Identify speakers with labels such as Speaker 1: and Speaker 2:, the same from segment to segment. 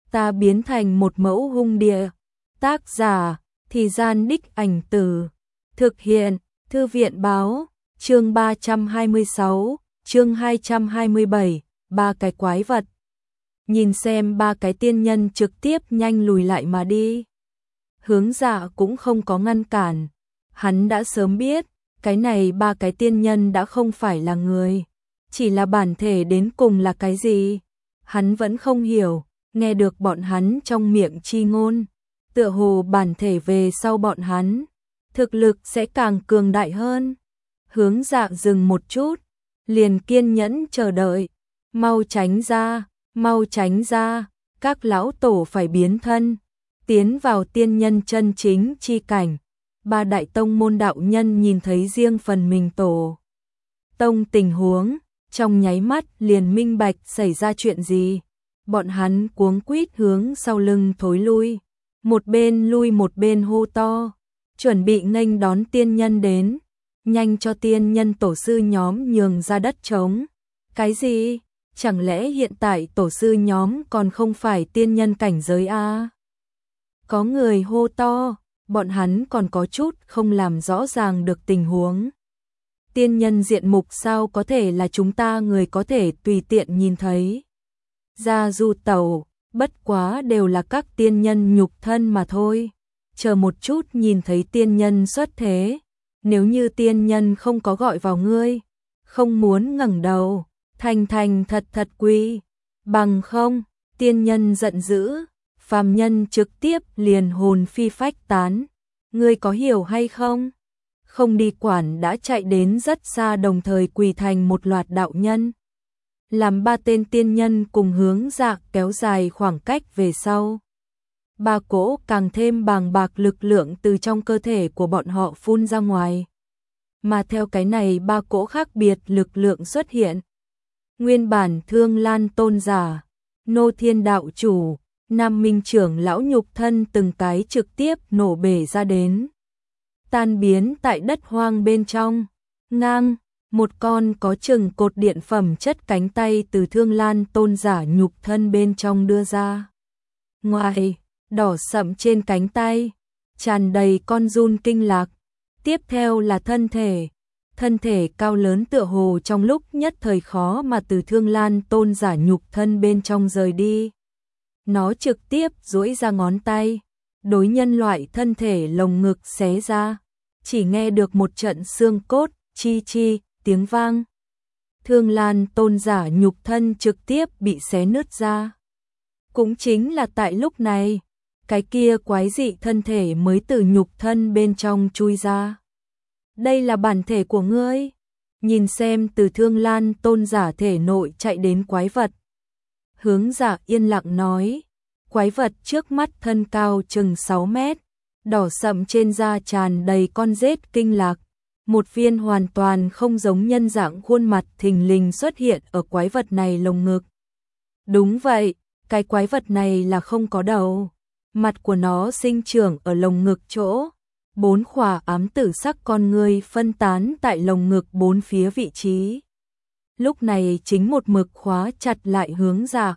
Speaker 1: ta biến thành một mẫu hung địa. Tác giả, Thì Gian Đích Ảnh Từ. Thực hiện, Thư viện Báo. Chương 326, chương 227, ba cái quái vật. Nhìn xem ba cái tiên nhân trực tiếp nhanh lùi lại mà đi. Hướng Dạ cũng không có ngăn cản. Hắn đã sớm biết, cái này ba cái tiên nhân đã không phải là người. Chỉ là bản thể đến cùng là cái gì? Hắn vẫn không hiểu, nghe được bọn hắn trong miệng chi ngôn. Tựa hồ bản thể về sau bọn hắn, thực lực sẽ càng cường đại hơn. Hướng Dạ dừng một chút, liền kiên nhẫn chờ đợi. Mau tránh ra, các lão tổ phải biến thân, tiến vào tiên nhân chân chính chi cảnh. Ba đại tông môn đạo nhân nhìn thấy riêng phần mình tổ tông tình huống, trong nháy mắt liền minh bạch xảy ra chuyện gì. Bọn hắn cuống quýt hướng sau lưng thối lui, một bên lui một bên hô to, chuẩn bị nghênh đón tiên nhân đến, nhanh cho tiên nhân tổ sư nhóm nhường ra đất trống. Cái gì? Chẳng lẽ hiện tại tổ sư nhóm còn không phải tiên nhân cảnh giới a? Có người hô to, bọn hắn còn có chút không làm rõ ràng được tình huống. Tiên nhân diện mục sao có thể là chúng ta người có thể tùy tiện nhìn thấy. Ra du tẩu, bất quá đều là các tiên nhân nhục thân mà thôi. Chờ một chút nhìn thấy tiên nhân xuất thế. Nếu như tiên nhân không có gọi vào ngươi, không muốn ngẩng đầu, thành thật quy, bằng không, tiên nhân giận dữ, phàm nhân trực tiếp liền hồn phi phách tán. Ngươi có hiểu hay không? Không đi quản đã chạy đến rất xa, đồng thời quỳ thành một loạt đạo nhân. Làm ba tên tiên nhân cùng Hướng Dạ kéo dài khoảng cách về sau. Ba cỗ càng thêm bàng bạc lực lượng từ trong cơ thể của bọn họ phun ra ngoài. Mà theo cái này ba cỗ khác biệt lực lượng xuất hiện. Nguyên bản Thương Lan tôn giả, Nô Thiên đạo chủ, Nam Minh trưởng lão nhục thân từng cái trực tiếp nổ bể ra đến. Tan biến tại đất hoang bên trong. Ngang, một con có chừng cột điện phẩm chất cánh tay từ Thương Lan tôn giả nhục thân bên trong đưa ra. Ngoài, đỏ sậm trên cánh tay, tràn đầy con giun kinh lạc. Tiếp theo là thân thể cao lớn tựa hồ trong lúc nhất thời khó mà từ Thương Lan tôn giả nhục thân bên trong rời đi. Nó trực tiếp duỗi ra ngón tay, đối nhân loại thân thể lồng ngực xé ra, chỉ nghe được một trận xương cốt, chi chi, tiếng vang. Thương Lan tôn giả nhục thân trực tiếp bị xé nứt ra. Cũng chính là tại lúc này, cái kia quái dị thân thể mới từ nhục thân bên trong chui ra. Đây là bản thể của ngươi. Nhìn xem từ Thương Lan tôn giả thể nội chạy đến quái vật. Hướng Dạ yên lặng nói, quái vật trước mắt thân cao chừng 6 mét, đỏ sậm trên da tràn đầy con rết kinh lạc. Một viên hoàn toàn không giống nhân dạng khuôn mặt thình lình xuất hiện ở quái vật này lồng ngực. Đúng vậy, cái quái vật này là không có đầu. Mặt của nó sinh trưởng ở lồng ngực chỗ. 4 khỏa ám tử sắc con ngươi phân tán tại lồng ngực 4 phía vị trí. Lúc này chính một mực khóa chặt lại Hướng Dạ.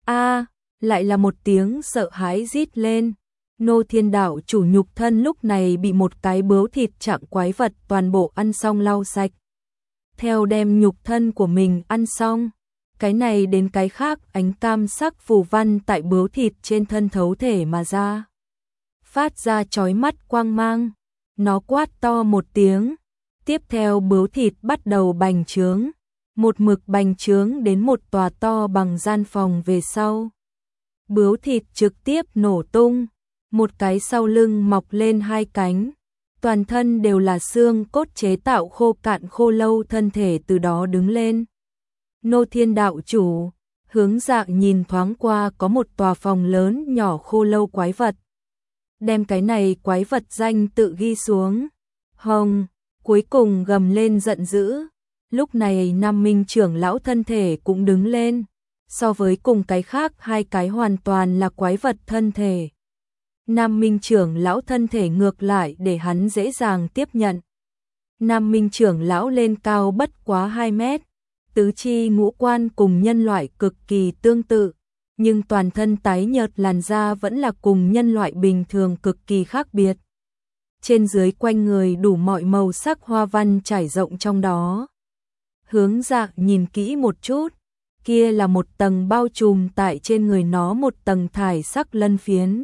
Speaker 1: Lại là một tiếng sợ hãi rít lên. Nô Thiên đạo chủ nhục thân lúc này bị một cái bướu thịt trạng quái vật toàn bộ ăn xong lau sạch. Theo đem nhục thân của mình ăn xong, cái này đến cái khác ánh cam sắc phù văn tại bướu thịt trên thân thấu thể mà ra. Phát ra chói mắt quang mang, nó quát to một tiếng, tiếp theo bướu thịt bắt đầu bành trướng, một mực bành trướng đến một tòa to bằng gian phòng về sau. Bướu thịt trực tiếp nổ tung, một cái sau lưng mọc lên 2 cánh, toàn thân đều là xương cốt chế tạo khô cạn khô lâu thân thể từ đó đứng lên. Nô Thiên đạo chủ, Hướng Dạ nhìn thoáng qua có một tòa phòng lớn nhỏ khô lâu quái vật. Đem cái này quái vật danh tự ghi xuống. Hồng, cuối cùng gầm lên giận dữ. Lúc này Nam Minh trưởng lão thân thể cũng đứng lên. So với cùng cái khác 2 cái hoàn toàn là quái vật thân thể. Nam Minh trưởng lão thân thể ngược lại để hắn dễ dàng tiếp nhận. Nam Minh trưởng lão lên cao bất quá 2 mét. Tứ chi ngũ quan cùng nhân loại cực kỳ tương tự. nhưng toàn thân tái nhợt, làn da vẫn là cùng nhân loại bình thường cực kỳ khác biệt. Trên dưới quanh người đủ mọi màu sắc hoa văn trải rộng trong đó. Hướng Dạ nhìn kỹ một chút, kia là một tầng bao trùm tại trên người nó một tầng thải sắc lân phiến.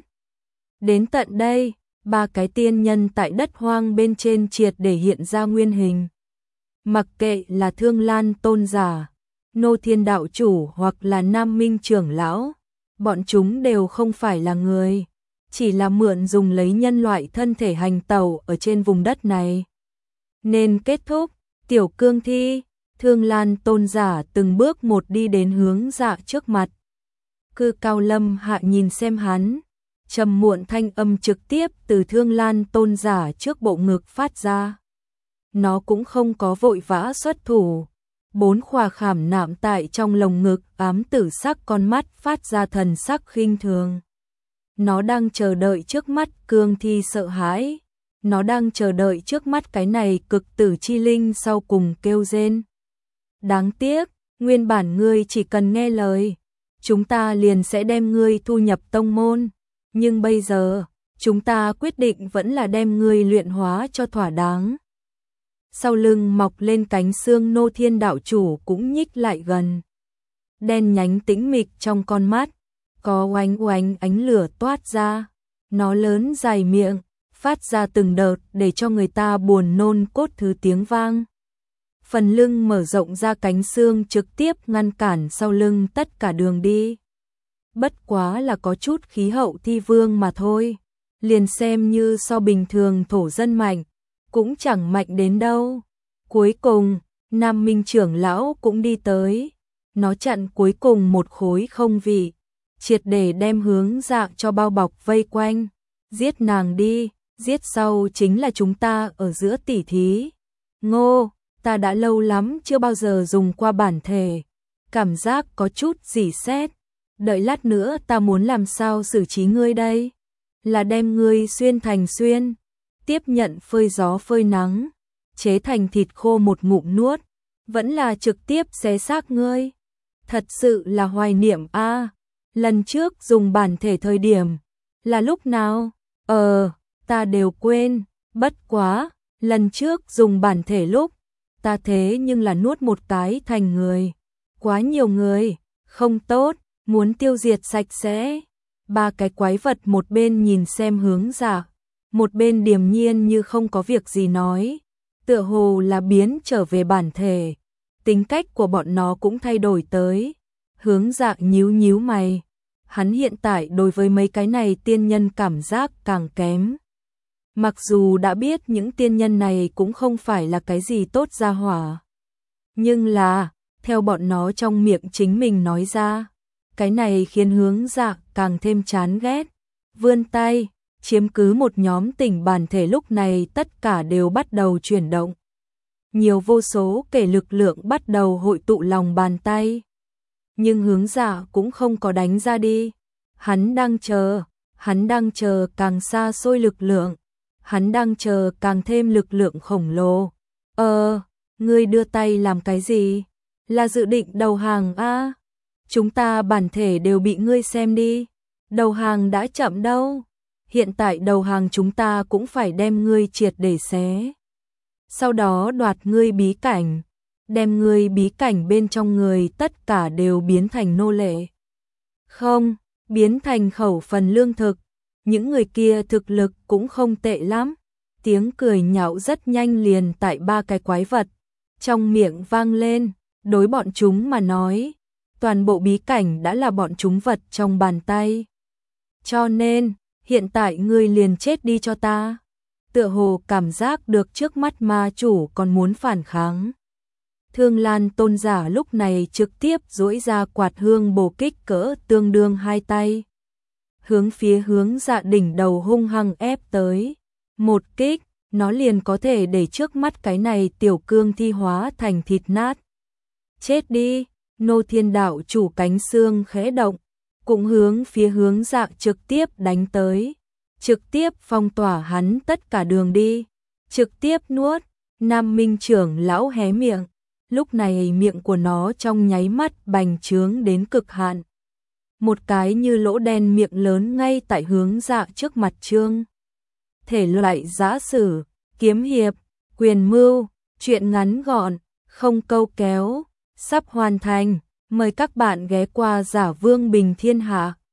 Speaker 1: Đến tận đây, ba cái tiên nhân tại đất hoang bên trên triệt để hiện ra nguyên hình. Mặc kệ là Thương Lan tôn giả, Nô Thiên đạo chủ hoặc là Nam Minh trưởng lão, bọn chúng đều không phải là người, chỉ là mượn dùng lấy nhân loại thân thể hành tẩu ở trên vùng đất này. Nên kết thúc, Tiểu Cương Thi, Thương Lan tôn giả từng bước một đi đến Hướng Dạ trước mặt. Cư Cao Lâm Hạ nhìn xem hắn, trầm muộn thanh âm trực tiếp từ Thương Lan tôn giả trước bộ ngực phát ra. Nó cũng không có vội vã xuất thủ. Bốn khỏa khảm nạm tại trong lồng ngực ám tử sắc con mắt phát ra thần sắc khinh thường. Nó đang chờ đợi trước mắt cương thi sợ hãi. Nó đang chờ đợi trước mắt cái này cực tử chi linh sau cùng kêu rên. Đáng tiếc, nguyên bản ngươi chỉ cần nghe lời, chúng ta liền sẽ đem ngươi thu nhập tông môn. Nhưng bây giờ, chúng ta quyết định vẫn là đem ngươi luyện hóa cho thỏa đáng. Sau lưng mọc lên cánh xương Nô Thiên đạo chủ cũng nhích lại gần. Đen nhánh tĩnh mịch trong con mắt, có oánh oánh ánh lửa toát ra. Nó lớn dài miệng, phát ra từng đợt để cho người ta buồn nôn cốt thứ tiếng vang. Phần lưng mở rộng ra cánh xương trực tiếp ngăn cản sau lưng tất cả đường đi. Bất quá là có chút khí hậu thi vương mà thôi. Liền xem như so bình thường thổ dân mạnh, cũng chẳng mạnh đến đâu. Cuối cùng, Nam Minh trưởng lão cũng đi tới. Nó chặn cuối cùng một khối không vị, triệt để đem Hướng Dạ cho bao bọc vây quanh. Giết nàng đi, giết sau chính là chúng ta ở giữa tỉ thí. Ngô, ta đã lâu lắm chưa bao giờ dùng qua bản thể. Cảm giác có chút rỉ sét. Đợi lát nữa ta muốn làm sao xử trí ngươi đây? Là đem ngươi xuyên thành xuyên, tiếp nhận phơi gió phơi nắng, chế thành thịt khô một ngụm nuốt, vẫn là trực tiếp xé xác ngươi. Thật sự là hoài niệm a. Lần trước dùng bản thể thời điểm, là lúc nào? Ta đều quên, bất quá, lần trước dùng bản thể lúc, ta thế nhưng là nuốt một cái thành người. Quá nhiều người, không tốt, muốn tiêu diệt sạch sẽ. Ba cái quái vật một bên nhìn xem Hướng Dạ, một bên điềm nhiên như không có việc gì nói, tựa hồ là biến trở về bản thể. Tính cách của bọn nó cũng thay đổi tới. Hướng Dạ nhíu nhíu mày, hắn hiện tại đối với mấy cái này tiên nhân cảm giác càng kém. Mặc dù đã biết những tiên nhân này cũng không phải là cái gì tốt gia hỏa, nhưng là, theo bọn nó trong miệng chính mình nói ra, cái này khiến Hướng Dạ càng thêm chán ghét. Vươn tay, chiếm cứ một nhóm tỉnh bản thể lúc này tất cả đều bắt đầu chuyển động. Nhiều vô số kể lực lượng bắt đầu hội tụ lòng bàn tay. Nhưng Hướng Dạ cũng không có đánh ra đi. Hắn đang chờ càng xa xôi lực lượng. Hắn đang chờ càng thêm lực lượng khổng lồ. Ngươi đưa tay làm cái gì? Là dự định đầu hàng a? Chúng ta bản thể đều bị ngươi xem đi. Đầu hàng đã chậm đâu. Hiện tại đầu hàng chúng ta cũng phải đem ngươi triệt để xé. Sau đó đoạt ngươi bí cảnh. Đem ngươi bí cảnh bên trong người tất cả đều biến thành nô lệ. Không, biến thành khẩu phần lương thực. Những người kia thực lực cũng không tệ lắm. Tiếng cười nhạo rất nhanh liền tại ba cái quái vật trong miệng vang lên. Đối bọn chúng mà nói, toàn bộ bí cảnh đã là bọn chúng vật trong bàn tay. Cho nên, hiện tại ngươi liền chết đi cho ta. Tựa hồ cảm giác được trước mắt ma chủ còn muốn phản kháng. Thương Lan tôn giả lúc này trực tiếp duỗi ra quạt hương bổ kích cỡ tương đương hai tay. Hướng phía Hướng Dạ đỉnh đầu hung hăng ép tới. Một kích, nó liền có thể để trước mắt cái này tiểu cương thi hóa thành thịt nát. Chết đi, Nô Thiên đạo chủ cánh xương khẽ động, cũng hướng phía Hướng Dạ trực tiếp đánh tới. Trực tiếp phong tỏa hắn tất cả đường đi. Trực tiếp nuốt. Nam Minh trưởng lão hé miệng. Lúc này miệng của nó trong nháy mắt bành trướng đến cực hạn. một cái như lỗ đen miệng lớn ngay tại hướng Dạ trước mặt Trương. Thể loại giã sử, kiếm hiệp, quyền mưu, truyện ngắn gọn, không câu kéo, sắp hoàn thành. Mời các bạn ghé qua Giả Vương Bình Thiên Hạ.